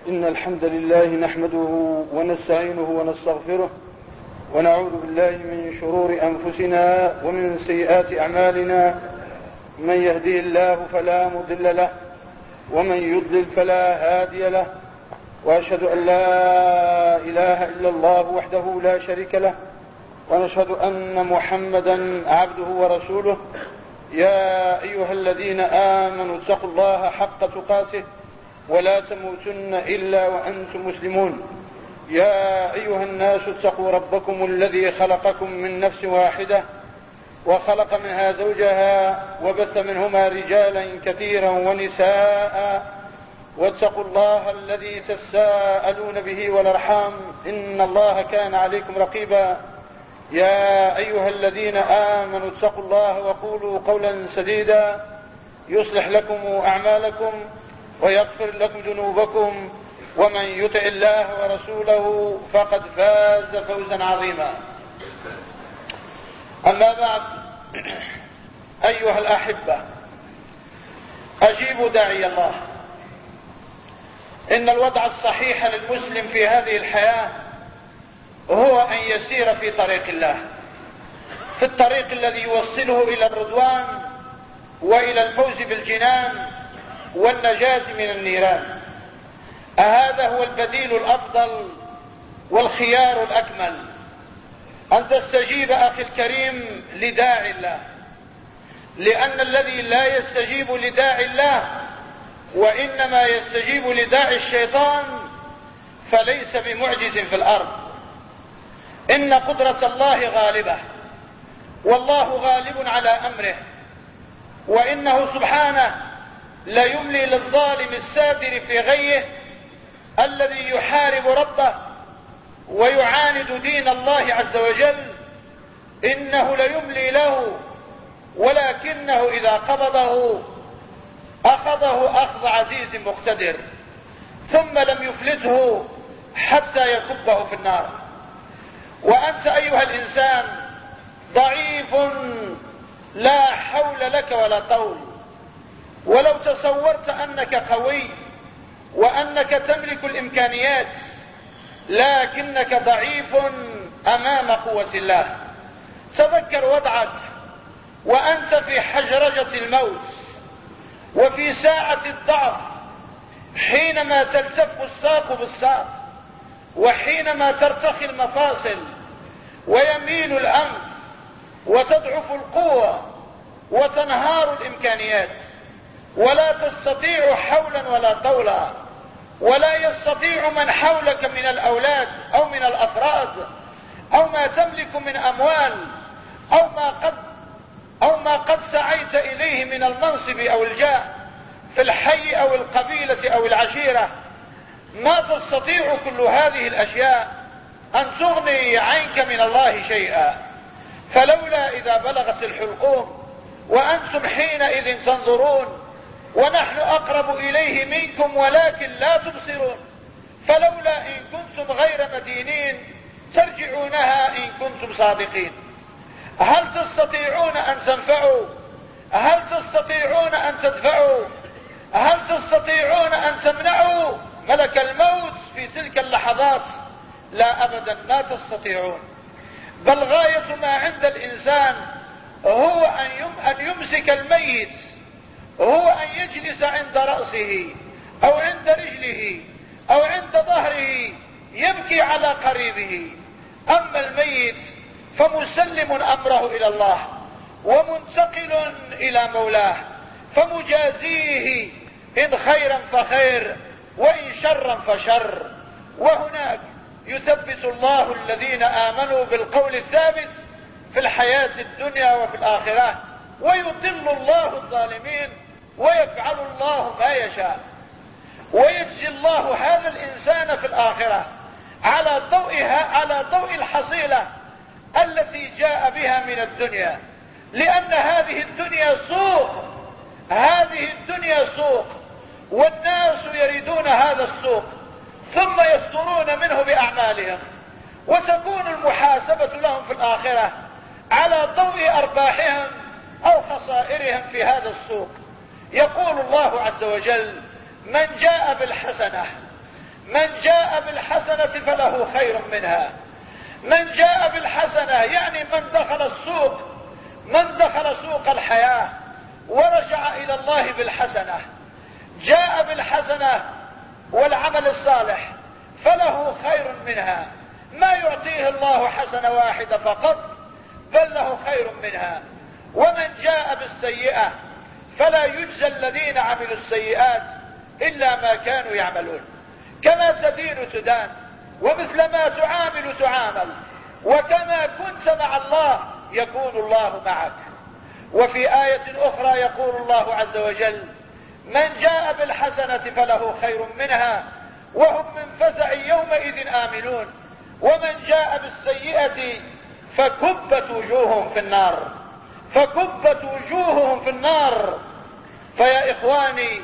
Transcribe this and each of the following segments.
إن الحمد لله نحمده ونستعينه ونستغفره ونعوذ بالله من شرور أنفسنا ومن سيئات أعمالنا. من يهديه الله فلا مضل له ومن يضلل فلا هادي له، وأشهد أن لا إله إلا الله وحده لا شريك له، ونشهد أن محمدا عبده ورسوله. يا أيها الذين آمنوا اتقوا الله حق تقاته ولا تموتن إلا وأنتم مسلمون. يا أيها الناس اتقوا ربكم الذي خلقكم من نفس واحدة وخلق منها زوجها وبث منهما رجالا كثيرا ونساء، واتقوا الله الذي تساءلون به والأرحام إن الله كان عليكم رقيبا. يا أيها الذين آمنوا اتقوا الله وقولوا قولا سديدا يصلح لكم أعمالكم ويغفر لكم ذنوبكم، ومن يطع الله ورسوله فقد فاز فوزا عظيما. أما بعد، أيها الأحبة، أجيبوا داعي الله. إن الوضع الصحيح للمسلم في هذه الحياة هو أن يسير في طريق الله، في الطريق الذي يوصله إلى الرضوان وإلى الفوز بالجنان والنجاة من النيران. هذا هو البديل الأفضل والخيار الأكمل، أن تستجيب أخي الكريم لداعي الله، لأن الذي لا يستجيب لداعي الله وإنما يستجيب لداعي الشيطان فليس بمعجز في الأرض. إن قدرة الله غالبة، والله غالب على أمره، وإنه سبحانه لا يملي للظالم السادر في غيه الذي يحارب ربه ويعاند دين الله عز وجل. إنه ليملي له، ولكنه إذا قبضه أخذه أخذ عزيز مقتدر، ثم لم يفلته حتى يكبه في النار. وأنت أيها الإنسان ضعيف لا حول لك ولا طول، ولو تصورت أنك قوي وأنك تملك الإمكانيات لكنك ضعيف أمام قوة الله. تذكر وضعك وأنت في حجرجة الموت وفي ساعة الضعف، حينما تلتف الساق بالساق، وحينما ترتخي المفاصل ويميل الأنف وتضعف القوة وتنهار الإمكانيات، ولا تستطيع حولا ولا طولا، ولا يستطيع من حولك من الأولاد أو من الأفراد أو ما تملك من أموال أو ما قد سعيت إليه من المنصب أو الجاه في الحي أو القبيلة أو العشيرة. ما تستطيع كل هذه الأشياء أن تغني عنك من الله شيئا. فلولا إذا بلغت الحلقوم وأنتم حينئذ تنظرون ونحن أقرب إليه منكم ولكن لا تبصرون، فلولا إن كنتم غير مدينين ترجعونها إن كنتم صادقين. هل تستطيعون أن تنفعوا؟ هل تستطيعون أن تدفعوا؟ هل تستطيعون أن تمنعوا ملك الموت في تلك اللحظات؟ لا أبدا، لا تستطيعون. بل غاية ما عند الإنسان هو أن يمسك الميت، هو أن يجلس عند رأسه أو عند رجله أو عند ظهره يبكي على قريبه. أما الميت فمسلم أمره إلى الله ومنتقل إلى مولاه، فمجازيه إن خيرا فخير وإن شرا فشر. وهناك يثبت الله الذين آمنوا بالقول الثابت في الحياة الدنيا وفي الآخرة، ويضل الله الظالمين ويفعل الله ما يشاء. ويجزي الله هذا الإنسان في الآخرة على ضوء الحصيلة التي جاء بها من الدنيا، لأن هذه الدنيا سوق، والناس يريدون هذا السوق ثم يصدرون منه بأعمالهم، وتكون المحاسبة لهم في الآخرة على ضوء أرباحهم أو خسائرهم في هذا السوق. يقول الله عز وجل: من جاء بالحسنة من جاء بالحسنة فله خير منها. من جاء بالحسنة يعني من دخل السوق، من دخل سوق الحياة ورجع إلى الله بالحسنة، جاء بالحسنة والعمل الصالح فله خير منها. ما يعطيه الله حسنة واحدة فقط، بل له خير منها. ومن جاء بالسيئة فلا يجزى الذين عملوا السيئات إلا ما كانوا يعملون. كما تدين تدان، ومثل ما تعامل تعامل، وكما كنت مع الله يكون الله معك. وفي آية أخرى يقول الله عز وجل: من جاء بالحسنة فله خير منها وهم من فزع يومئذ آمنون، ومن جاء بالسيئة فكبت وجوههم في النار، فكبت وجوههم في النار. فيا إخواني،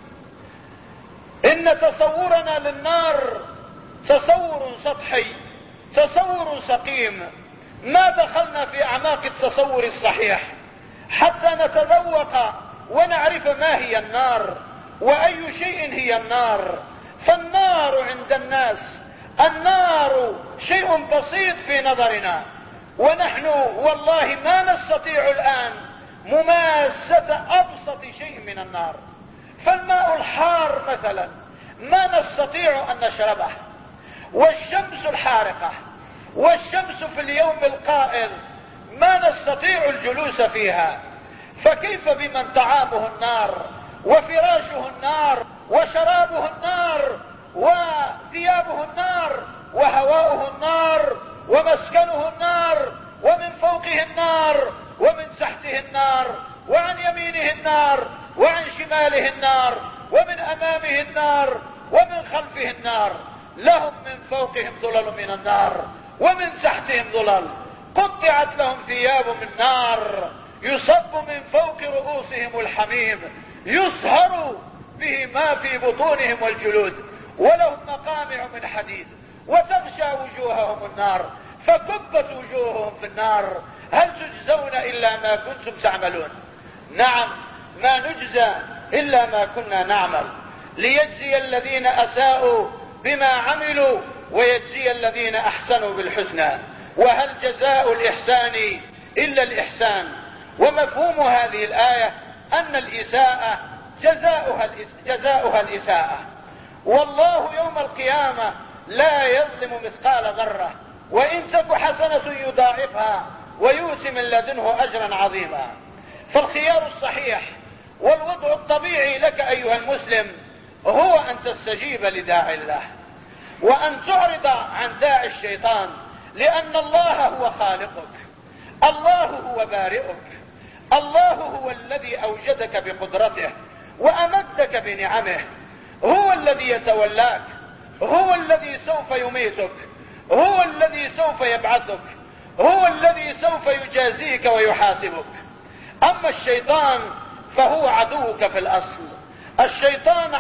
إن تصورنا للنار تصور سطحي، تصور سقيم. ما دخلنا في أعماق التصور الصحيح حتى نتذوق ونعرف ما هي النار وأي شيء هي النار. فالنار عند الناس، النار شيء بسيط في نظرنا، ونحن والله ما نستطيع الآن مماسة أبسط شيء من النار. فالماء الحار مثلا ما نستطيع أن نشربه، والشمس الحارقة، والشمس في اليوم القائل ما نستطيع الجلوس فيها. فكيف بمن طعامه النار وفراشه النار وشرابه النار وثيابه النار وهواؤه النار ومسكنه النار، ومن فوقه النار ومن تحته النار، وعن يمينه النار وعن شماله النار، ومن أمامه النار ومن خلفه النار. لهم من فوقهم ظلل من النار ومن تحتهم ظلل. قطعت لهم ثياب من نار يصب من فوق رؤوسهم الحميم يصهر به ما في بطونهم والجلود، ولهم مقامع من حديد وتغشى وجوههم النار، فكبت وجوههم في النار. هل تجزون إلا ما كنتم تعملون؟ نعم، ما نجزى إلا ما كنا نعمل، ليجزي الذين أساءوا بما عملوا ويجزي الذين أحسنوا بالحسنى. وهل جزاء الإحسان إلا الإحسان؟ ومفهوم هذه الآية أن الإساءة جزاؤها الإساءة. والله يوم القيامة لا يظلم مثقال ذرة، وإن تك حسنة يضاعفها ويؤتي من لدنه أجرا عظيما. فالخيار الصحيح والوضع الطبيعي لك أيها المسلم هو أن تستجيب لداعي الله، وأن تعرض عن داعي الشيطان، لأن الله هو خالقك، الله هو بارئك، الله هو الذي أوجدك بقدرته وأمدك بنعمه، هو الذي يتولاك، هو الذي سوف يميتك، هو الذي سوف يبعثك، هو الذي سوف يجازيك ويحاسبك. أما الشيطان فهو عدوك في الأصل. الشيطان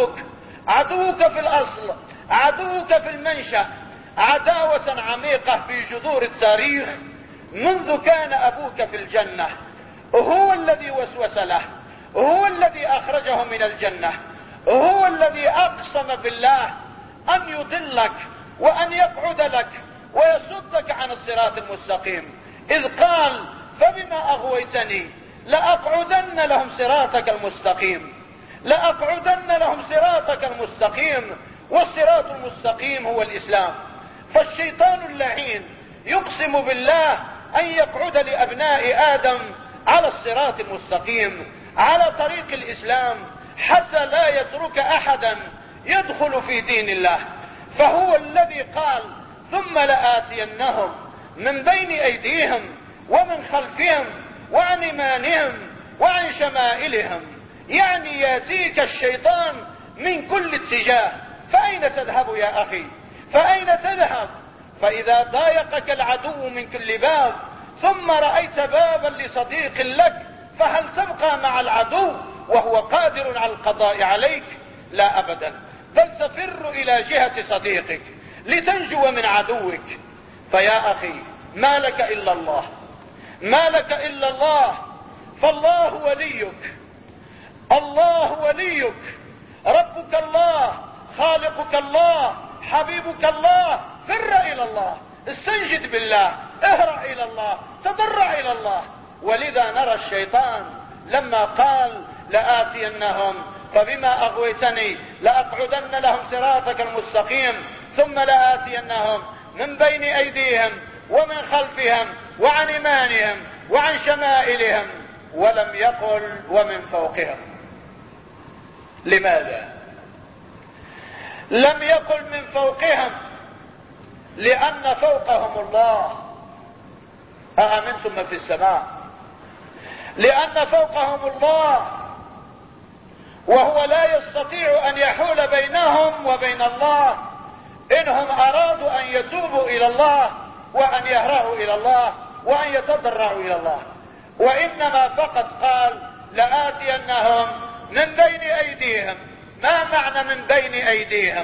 عدوك في الأصل، عدوك في المنشأ، عداوة عميقة في جذور التاريخ. منذ كان أبوك في الجنة هو الذي وسوس له، هو الذي أخرجه من الجنة، هو الذي أقسم بالله أن يضلك وأن يقعد لك ويصدك عن الصراط المستقيم، إذ قال: فبما أغويتني لأقعدن لهم صراطك المستقيم، لأقعدن لهم صراطك المستقيم. والصراط المستقيم هو الإسلام. فالشيطان اللعين يقسم بالله أن يقعد لأبناء آدم على الصراط المستقيم، على طريق الإسلام، حتى لا يترك أحدا يدخل في دين الله. فهو الذي قال: ثم لآتينهم من بين أيديهم ومن خلفهم وعن يمانهم وعن شمائلهم. يعني يأتيك الشيطان من كل اتجاه. فأين تذهب يا أخي؟ فأين تذهب؟ فإذا ضايقك العدو من كل باب ثم رأيت بابا لصديق لك، فهل تبقى مع العدو وهو قادر على القضاء عليك؟ لا أبدا، بل تفر إلى جهة صديقك لتنجو من عدوك. فيا أخي، ما لك إلا الله، ما لك إلا الله. فالله وليك، الله وليك، ربك الله خالقك الله، حبيبك الله، فر الى الله، استنجد بالله، اهرع الى الله، تضرع الى الله. ولذا نرى الشيطان لما قال لآتينهم فبما أغويتني لأقعدن لهم صراطك المستقيم ثم لآتينهم من بين أيديهم ومن خلفهم وعن يمانهم وعن شمائلهم، ولم يقل ومن فوقهم. لماذا لم يقل من فوقهم؟ لأن فوقهم الله. أأمنتم من في السماء؟ لأن فوقهم الله، وهو لا يستطيع أن يحول بينهم وبين الله إنهم أرادوا أن يتوبوا إلى الله وأن يهرعوا إلى الله وأن يتضرعوا إلى الله. وإنما فقط قال لآتينهم من بين أيديهم. ما معنى من بين أيديهم؟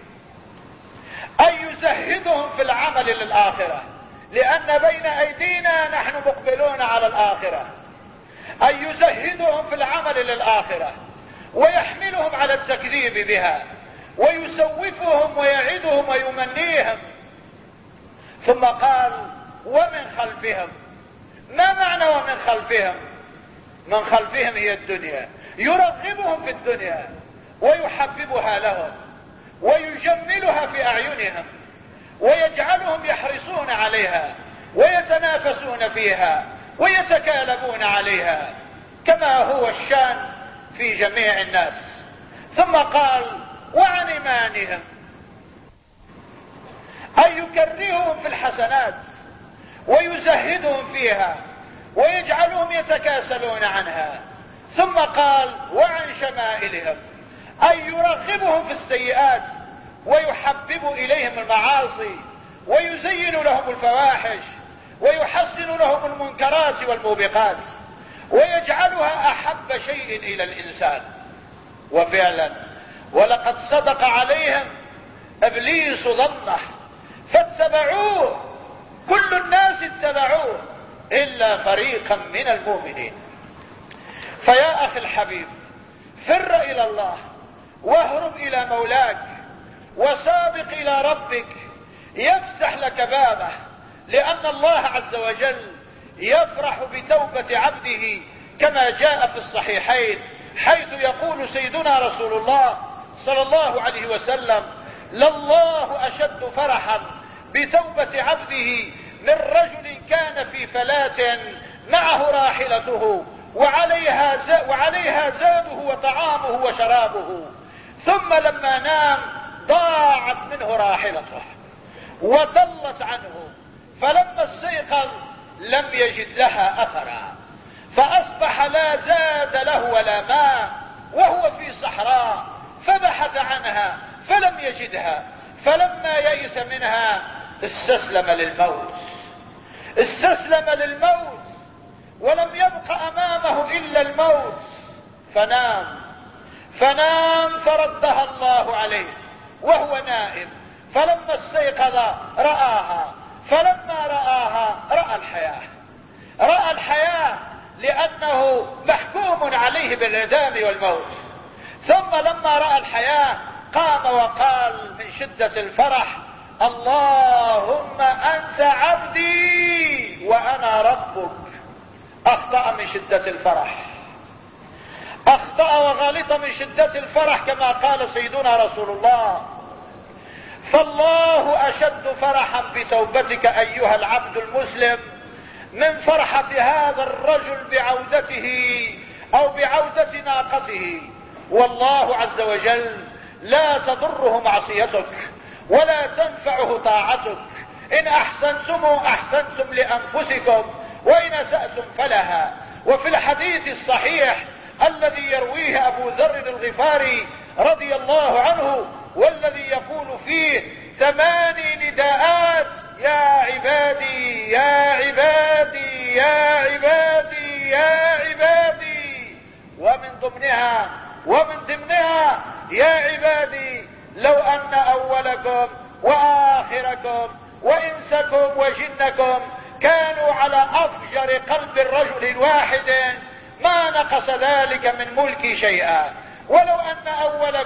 أن يزهدهم في العمل للآخرة، لأن بين أيدينا نحن مقبلون على الآخرة. أن يزهدهم في العمل للآخرة ويحملهم على التكذيب بها ويسوفهم ويعدهم ويمنيهم. ثم قال ومن خلفهم. ما معنى ومن خلفهم؟ من خلفهم هي الدنيا، يرغبهم في الدنيا ويحببها لهم ويجملها في أعينهم ويجعلهم يحرصون عليها ويتنافسون فيها ويتكالبون عليها كما هو الشان في جميع الناس. ثم قال وعن ايمانهم، أن يكرههم في الحسنات ويزهدهم فيها ويجعلهم يتكاسلون عنها. ثم قال وعن شمائلهم، أن يرغبهم في السيئات ويحبب إليهم المعاصي ويزين لهم الفواحش ويحسن لهم المنكرات والموبقات ويجعلها أحب شيء إلى الإنسان. وفعلا ولقد صدق عليهم إبليس ظنه فاتبعوه، كل الناس اتبعوه إلا فريقا من المؤمنين. فيا أخي الحبيب، فر إلى الله واهرب إلى مولاك وسابق إلى ربك يفتح لك بابه، لأن الله عز وجل يفرح بتوبة عبده كما جاء في الصحيحين، حيث يقول سيدنا رسول الله صلى الله عليه وسلم: لله أشد فرحا بتوبة عبده من رجل كان في فلاة معه راحلته وعليها زاده وطعامه وشرابه، ثم لما نام ضاعت منه راحلته وضلت عنه، فلما استيقظ لم يجد لها أثرا، فأصبح لا زاد له ولا ماء وهو في صحراء، فبحث عنها فلم يجدها، فلما يئس منها استسلم للموت ولم يبق أمامه إلا الموت، فنام فردها الله عليه وهو نائم، فلما استيقظ رآها، فلما رآها رأى الحياة لأنه محكوم عليه بالإعدام والموت. ثم لما رأى الحياة قام وقال من شدة الفرح: اللهم أنت عبدي وأنا ربك. أخطأ من شدة الفرح، أخطأ وغلط من شدة الفرح كما قال سيدنا رسول الله: فالله أشد فرحا بتوبتك أيها العبد المسلم من فرحة هذا الرجل بعودته أو بعودة ناقته. والله عز وجل لا تضره معصيتك ولا تنفعه طاعتك. إن أحسنتم أحسنتم لأنفسكم وإن أسأتم فلها. وفي الحديث الصحيح الذي يرويه أبو ذر الغفاري رضي الله عنه والذي يقول فيه 8 نداءات: يا عبادي يا عبادي يا عبادي يا عبادي، ومن ضمنها يا عبادي لو أن أولكم وآخركم وإنسكم وجنكم كانوا على أفجر قلب رجل واحد ما نقص ذلك من ملكي شيئا، ولو أن أولكم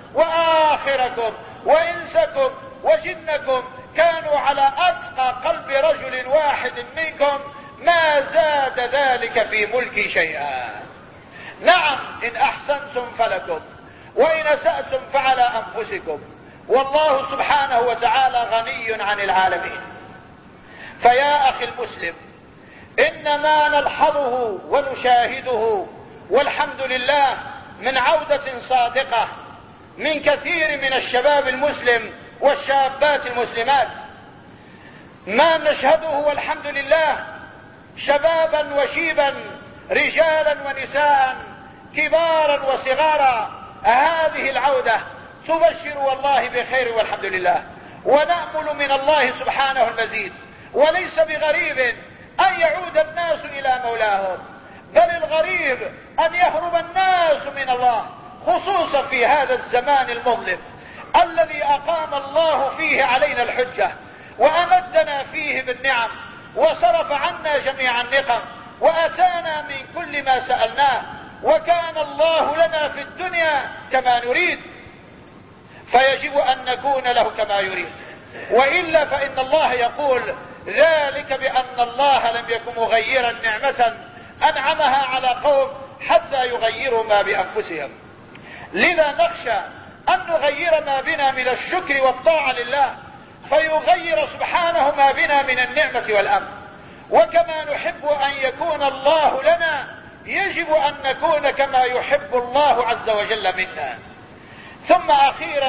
وآخركم وإنسكم وجنكم كانوا على أتقى قلب رجل واحد منكم ما زاد ذلك في ملكي شيئا. نعم إن أحسنتم فلكم وإن أسأتم فعلى أنفسكم، والله سبحانه وتعالى غني عن العالمين. فيا أخي المسلم، إن ما نلحظه ونشاهده والحمد لله من عودة صادقة من كثير من الشباب المسلم والشابات المسلمات، ما نشهده والحمد لله شبابا وشيبا، رجالا ونساء، كبارا وصغارا، هذه العودة تبشر والله بخير والحمد لله، ونأمل من الله سبحانه المزيد. وليس بغريب أن يعود الناس إلى مولاهم، بل الغريب أن يهرب الناس من الله، خصوصا في هذا الزمان المظلم الذي أقام الله فيه علينا الحجة وأمدنا فيه بالنعم وصرف عنا جميع النقم وأتانا من كل ما سألناه، وكان الله لنا في الدنيا كما نريد، فيجب أن نكون له كما يريد، وإلا فإن الله يقول ذلك بأن الله لم يكن مغيرا نعمة أنعمها على قوم حتى يغيروا ما بأنفسهم. لذا نخشى أن نغير ما بنا من الشكر والطاعة لله فيغير سبحانه ما بنا من النعمة والأمن. وكما نحب أن يكون الله لنا يجب أن نكون كما يحب الله عز وجل منا. ثم أخيرا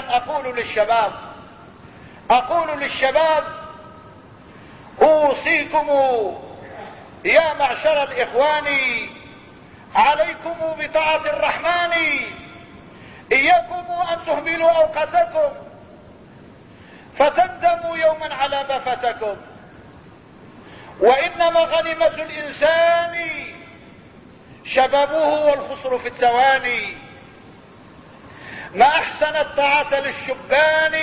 أقول للشباب أوصيكم يا معشر الإخوان عليكم بطاعة الرحمن، إياكم أن تهملوا أوقاتكم فتندموا يوما على ما فاتكم، وإنما غنيمة الإنسان شبابه والخسر في التواني. ما أحسن الطاعة للشبان،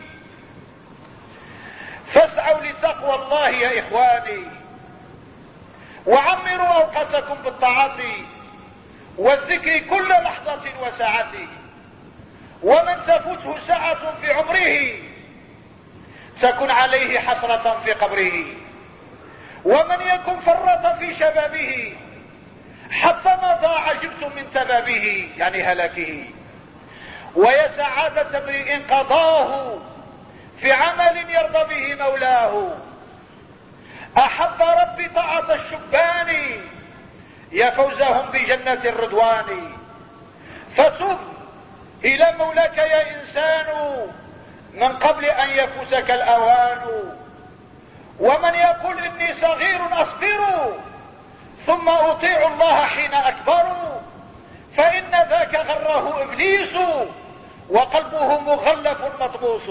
فاسعوا لتقوى الله يا إخواني، وعمروا أوقاتكم بالطاعة والذكر كل لحظة وساعة. ومن تفوته ساعة في عمره تكن عليه حسرة في قبره، ومن يكن فرط في شبابه حتى مضى عجبت من سبابه، يعني هلاكه. ويا سعادة امرئ قضاه في عمل يرضى به مولاه، أحب ربي طاعة الشبان يا فوزهم بجنة الرضوان. فتب إلى مولاك يا إنسان من قبل أن يفوتك الأوان. ومن يقول إني صغير أصبر ثم أطيع الله حين أكبر، فإن ذاك غره إبليس وقلبه مغلف مطموس.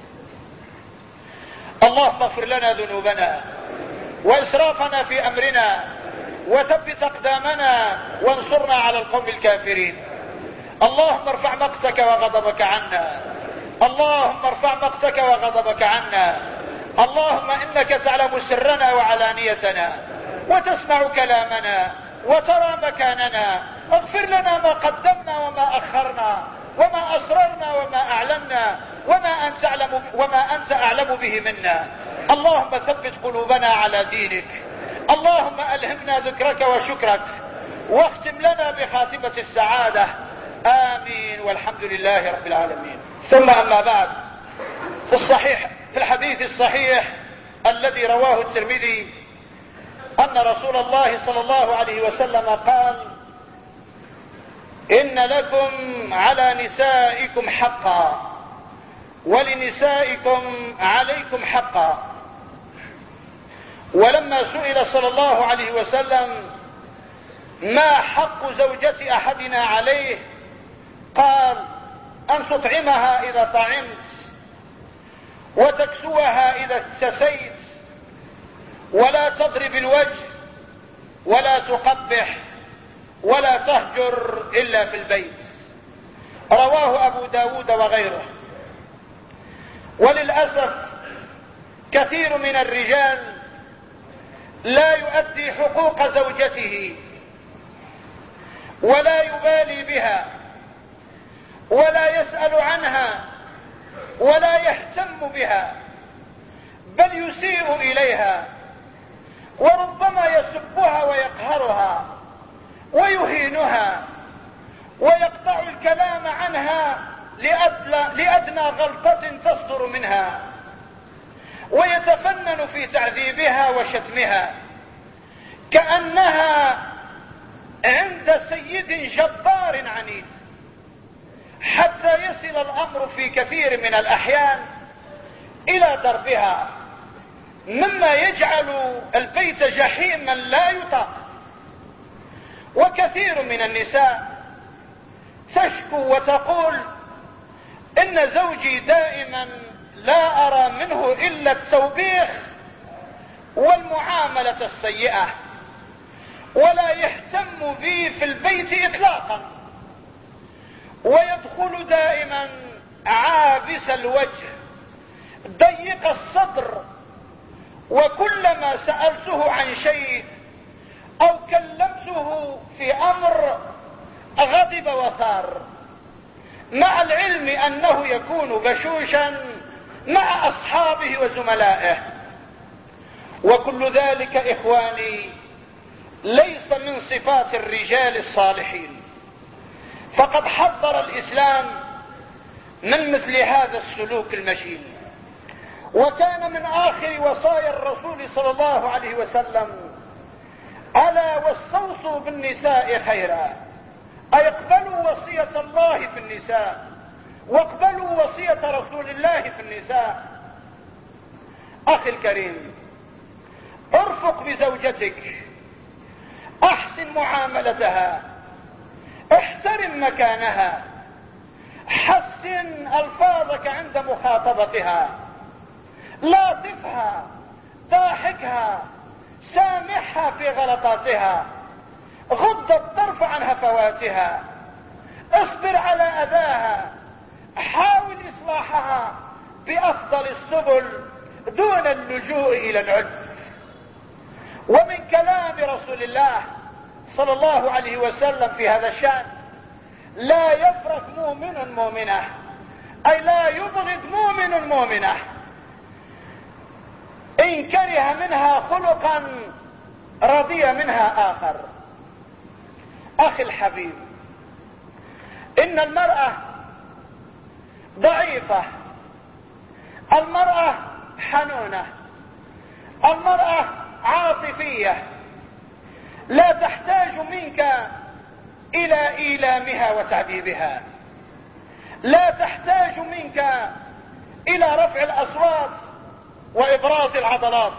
اللهم اغفر لنا ذنوبنا وإسرافنا في أمرنا وثبت أقدامنا وانصرنا على القوم الكافرين. اللهم ارفع مقتك وغضبك عنا، اللهم ارفع مقتك وغضبك عنا. اللهم إنك تعلم سرنا وعلانيتنا وتسمع كلامنا وترى مكاننا، اغفر لنا ما قدمنا وما أخرنا وما أسررنا وما أعلنا وما أنت أعلم به منا. اللهم ثبت قلوبنا على دينك، اللهم ألهمنا ذكرك وشكرك، واختم لنا بخاتمة السعادة. آمين والحمد لله رب العالمين. ثم أما بعد، في الحديث الصحيح الذي رواه الترمذي أن رسول الله صلى الله عليه وسلم قال: إن لكم على نسائكم حقا ولنسائكم عليكم حقا. ولما سئل صلى الله عليه وسلم ما حق زوجة أحدنا عليه قال: أن تطعمها إذا طعمت، وتكسوها إذا اكتسيت، ولا تضرب الوجه، ولا تقبح، ولا تهجر إلا في البيت. رواه أبو داود وغيره. وللأسف كثير من الرجال لا يؤدي حقوق زوجته ولا يبالي بها، ولا يسأل عنها ولا يهتم بها، بل يسيء إليها، وربما يسبها ويقهرها ويهينها ويقطع الكلام عنها لأدنى غلطة تصدر منها، ويتفنن في تعذيبها وشتمها كأنها عند سيد جبار عنيد، حتى يصل الأمر في كثير من الأحيان إلى ضربها، مما يجعل البيت جحيما لا يطاق. وكثير من النساء تشكو وتقول إن زوجي دائما لا أرى منه إلا التوبيخ والمعاملة السيئة، ولا يهتم بي في البيت إطلاقا، ويدخل دائما عابس الوجه ضيق الصدر، وكلما سألته عن شيء أو كلمته في أمر غضب وثار، مع العلم أنه يكون بشوشا مع أصحابه وزملائه. وكل ذلك إخواني ليس من صفات الرجال الصالحين، فقد حذر الإسلام من مثل هذا السلوك المشين. وكان من آخر وصايا الرسول صلى الله عليه وسلم: ألا واستوصوا بالنساء خيرا، أي اقبلوا وصية الله في النساء، واقبلوا وصية رسول الله في النساء. أخي الكريم، ارفق بزوجتك، احسن معاملتها، احترم مكانها، حسن الفاظك عند مخاطبتها، لاطفها، ضاحكها، سامحها في غلطاتها، غض الطرف عن هفواتها، اصبر على اذاها، حاول اصلاحها بافضل السبل دون اللجوء الى العنف. ومن كلام رسول الله صلى الله عليه وسلم في هذا الشأن: لا يفرق مؤمن مؤمنة، أي لا يبغض مؤمن مؤمنة إن كره منها خلقا رضي منها آخر. أخي الحبيب، إن المرأة ضعيفة، المرأة حنونة، المرأة عاطفية، لا تحتاج منك إلى إيلامها وتعذيبها، لا تحتاج منك إلى رفع الأصوات وإبراز العضلات،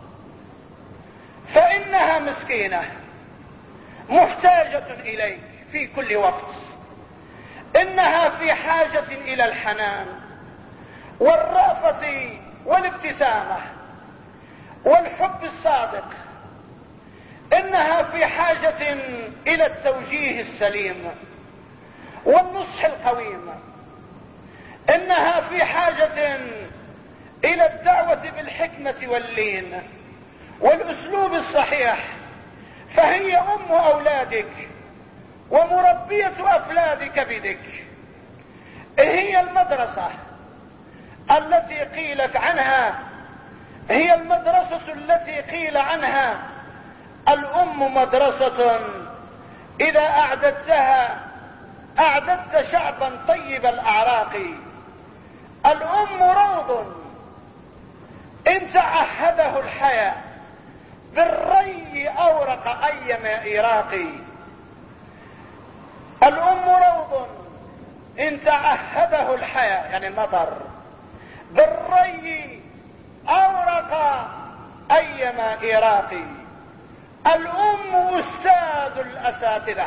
فإنها مسكينة محتاجة إليك في كل وقت. إنها في حاجة إلى الحنان والرأفة والابتسامة والحب الصادق. إنها في حاجة إلى التوجيه السليم والنصح القويم. إنها في حاجة إلى الدعوة بالحكمة واللين والأسلوب الصحيح، فهي أم أولادك ومربية أفلاد كبدك. هي المدرسة التي قيلت عنها، هي المدرسة التي قيل عنها: الأم مدرسة إذا أعددتها أعددت شعبا طيب الأعراق. الأم روض إن تعهده الحياة بالري أورق أيما إيراق. الأم روض إن تعهده الحياة، يعني المطر، بالري أورق أيما إيراق. الأم أستاذ الأساتذة،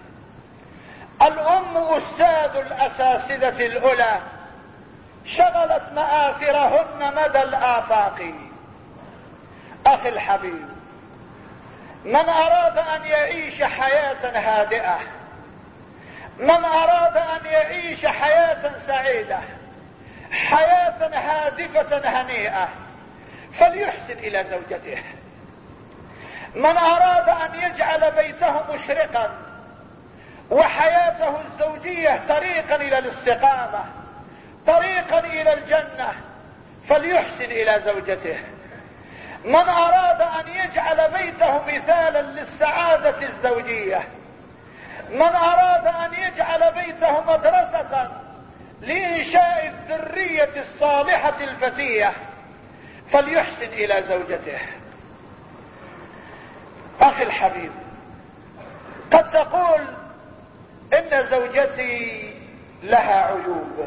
الأم أستاذ الأساتذة الأولى، شغلت مآثرهن مدى الآفاق. أخي الحبيب، من أراد أن يعيش حياة هادئة، من أراد أن يعيش حياة سعيدة، حياة هادفة هنيئة، فليحسن إلى زوجته. من أراد أن يجعل بيته مشرقا وحياته الزوجية طريقا الى الاستقامة، طريقا الى الجنة، فليحسن الى زوجته. من اراد ان يجعل بيته مثالا للسعادة الزوجية، من اراد ان يجعل بيته مدرسة لانشاء الذرية الصالحة الفتية، فليحسن الى زوجته. اخي الحبيب، قد تقول ان زوجتي لها عيوب،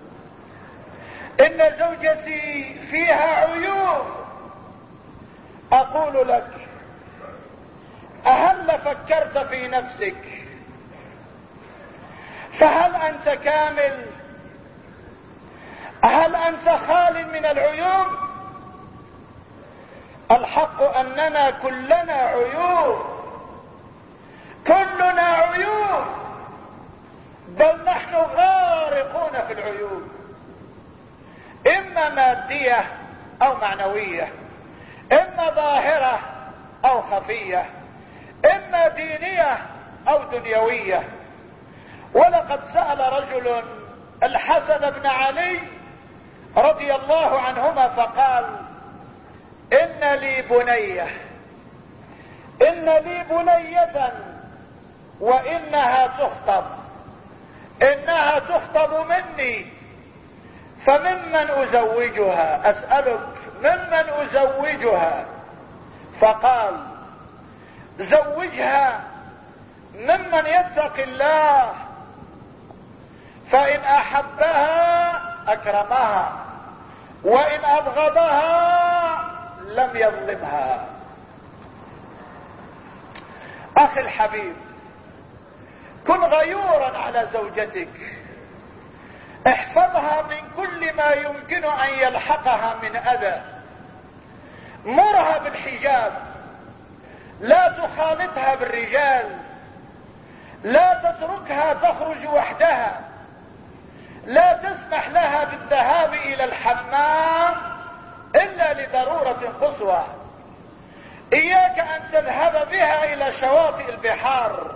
ان زوجتي فيها عيوب. اقول لك، اهل فكرت في نفسك؟ فهل انت كامل؟ هل انت خال من العيوب؟ الحق اننا كلنا عيوب، كلنا عيوب، بل نحن غارقون في العيوب، اما مادية او معنوية، اما ظاهرة او خفية، اما دينية او دنيوية. ولقد سأل رجل الحسن بن علي رضي الله عنهما فقال: ان لي بنية، ان لي بنية وانها تخطب، انها تخطب مني، فممن ازوجها؟ اسألك ممن ازوجها؟ فقال: زوجها ممن يتقي الله، فان احبها اكرمها، وان ابغضها لم يظلمها. اخي الحبيب، كن غيورا على زوجتك، احفظها من كل ما يمكن ان يلحقها من اذى، مرها بالحجاب، لا تخالطها بالرجال، لا تتركها تخرج وحدها، لا تسمح لها بالذهاب الى الحمام الا لضرورة قصوى، اياك ان تذهب بها الى شواطئ البحار،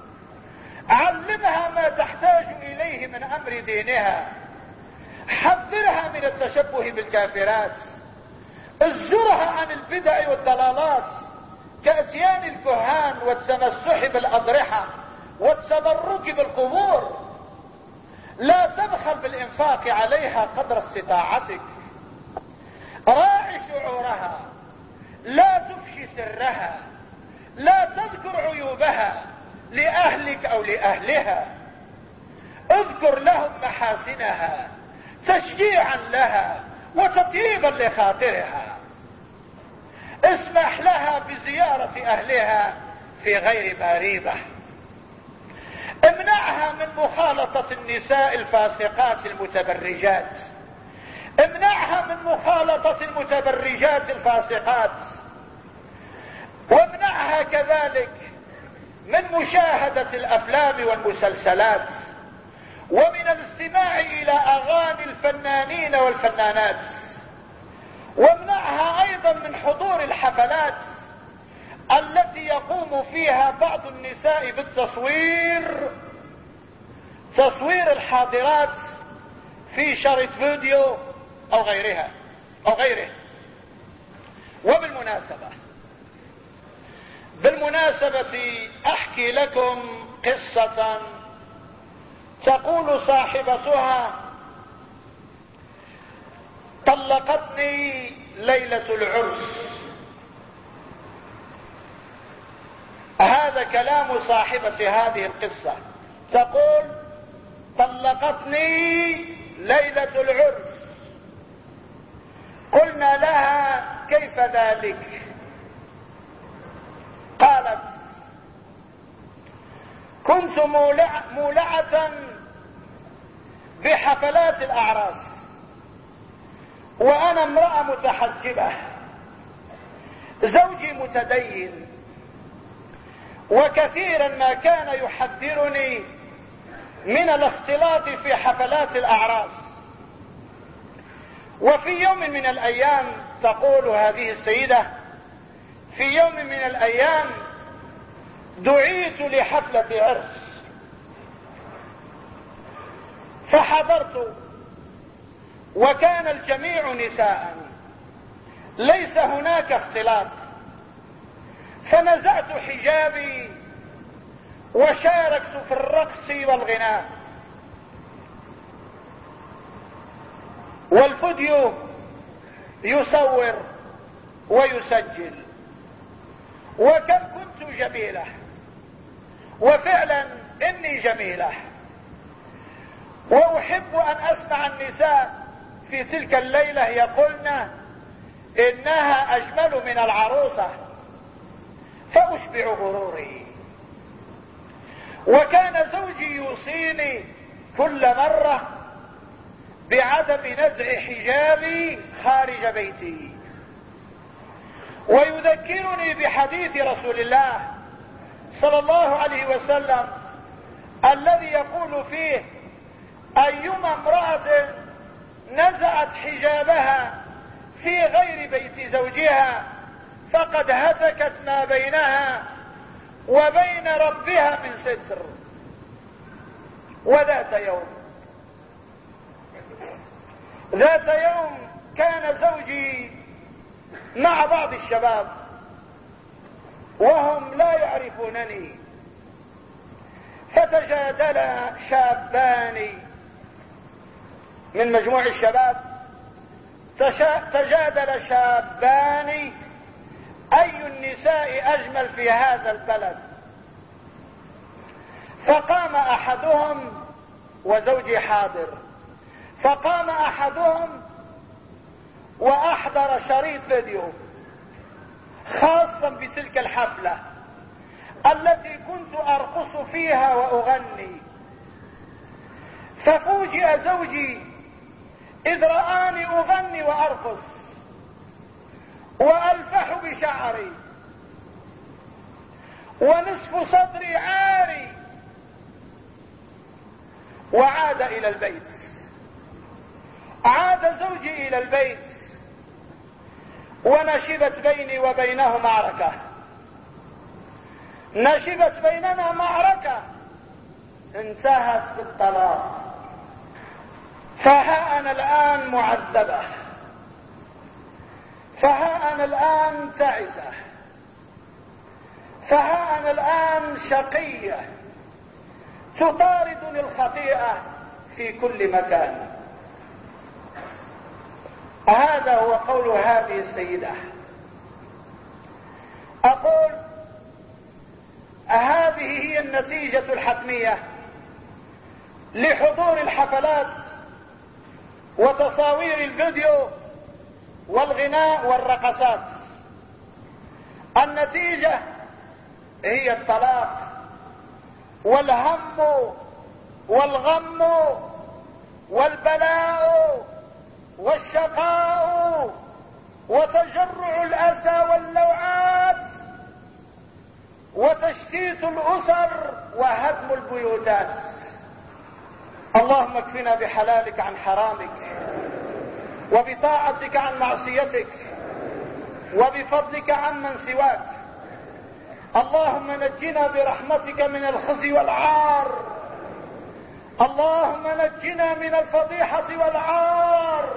علمها ما تحتاج اليه من امر دينها، حذرها من التشبه بالكافرات، ازجرها عن البدع والضلالات كاتيان الكهان والتمسح بالاضرحة والتبرك بالقبور. لا تبخل بالانفاق عليها قدر استطاعتك، راعي شعورها، لا تفشي سرها، لا تذكر عيوبها لأهلك أو لأهلها، اذكر لهم محاسنها تشجيعا لها وتطييبا لخاطرها، اسمح لها بزيارة أهلها في غير مريبة، امنعها من مخالطة النساء الفاسقات المتبرجات، امنعها من مخالطة المتبرجات الفاسقات، وامنعها كذلك من مشاهدة الافلام والمسلسلات، ومن الاستماع الى اغاني الفنانين والفنانات، وامنعها ايضا من حضور الحفلات التي يقوم فيها بعض النساء بالتصوير، تصوير الحاضرات في شريط فيديو او غيرها او غيره. بالمناسبة احكي لكم قصة تقول صاحبتها: طلقتني ليلة العرس. هذا كلام صاحبة هذه القصة، تقول: طلقتني ليلة العرس. قلنا لها: كيف ذلك؟ قالت: كنت مولعة بحفلات الاعراس، وانا امرأة متحجبة، زوجي متدين، وكثيرا ما كان يحذرني من الاختلاط في حفلات الاعراس. وفي يوم من الايام، تقول هذه السيدة: في يوم من الايام دعيت لحفلة عرس، فحضرت وكان الجميع نساء، ليس هناك اختلاط، فنزعت حجابي وشاركت في الرقص والغناء. والفيديو يصور ويسجل، وكم كنت جميلة، وفعلا اني جميلة، واحب ان اسمع النساء في تلك الليلة يقولن انها اجمل من العروسة، فاشبع غروري. وكان زوجي يوصيني كل مرة بعدم نزع حجابي خارج بيتي، ويذكرني بحديث رسول الله صلى الله عليه وسلم الذي يقول فيه: ايما امرأة نزعت حجابها في غير بيت زوجها فقد هتكت ما بينها وبين ربها من ستر. وذات يوم كان زوجي مع بعض الشباب وهم لا يعرفونني، فتجادل شابان من مجموع الشباب، تجادل شابان اي النساء اجمل في هذا البلد. فقام احدهم، وزوجي حاضر، فقام احدهم واحضر شريط فيديو خاصا بتلك الحفلة التي كنت ارقص فيها واغني. ففوجئ زوجي اذ رآني اغني وارقص والفح بشعري ونصف صدري عاري، وعاد الى البيت. عاد زوجي الى البيت ونشبت بيني وبينه معركة، نشبت بيننا معركة انتهت بالطلاق. فها انا الان معذبة، فها انا الان تعسة، فها انا الان شقية تطاردني الخطيئة في كل مكان. هذا هو قول هذه السيدة. اقول هذه هي النتيجة الحتمية لحضور الحفلات وتصاوير الفيديو والغناء والرقصات. النتيجة هي الطلاق والهم والغم والبلاء والشقاء وتجرع الأسى واللوعات وتشتيت الأسر وهدم البيوتات. اللهم اكفنا بحلالك عن حرامك، وبطاعتك عن معصيتك، وبفضلك عمن سواك. اللهم نجنا برحمتك من الخزي والعار، اللهم نجنا من الفضيحة والعار،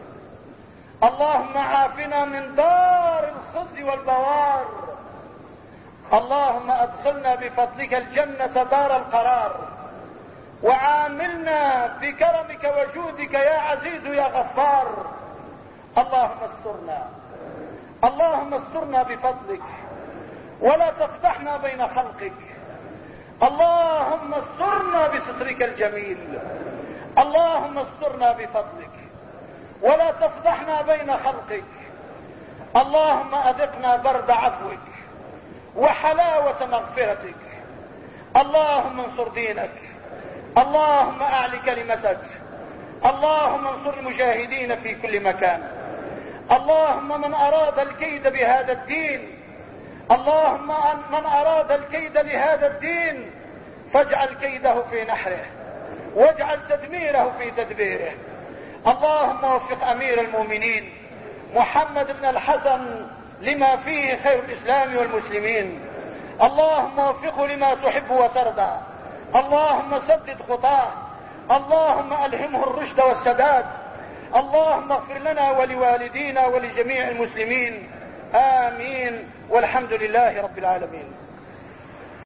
اللهم عافنا من دار الخزي والبوار. اللهم ادخلنا بفضلك الجنة دار القرار، وعاملنا بكرمك وجودك يا عزيز يا غفار. اللهم استرنا، اللهم استرنا بفضلك ولا تفضحنا بين خلقك. اللهم استرنا بسترك الجميل، اللهم استرنا بفضلك ولا تفضحنا بين خلقك. اللهم اذقنا برد عفوك وحلاوة مغفرتك. اللهم انصر دينك، اللهم اعل كلمتك، اللهم انصر المجاهدين في كل مكان. اللهم من اراد الكيد بهذا الدين، اللهم من اراد الكيد لهذا الدين فاجعل كيده في نحره واجعل تدميره في تدبيره. اللهم وفق امير المؤمنين محمد بن الحسن لما فيه خير الاسلام والمسلمين. اللهم وفقه لما تحب وترضى. اللهم سدد خطاه، اللهم ألهمه الرشد والسداد. اللهم اغفر لنا ولوالدينا ولجميع المسلمين. آمين، والحمد لله رب العالمين.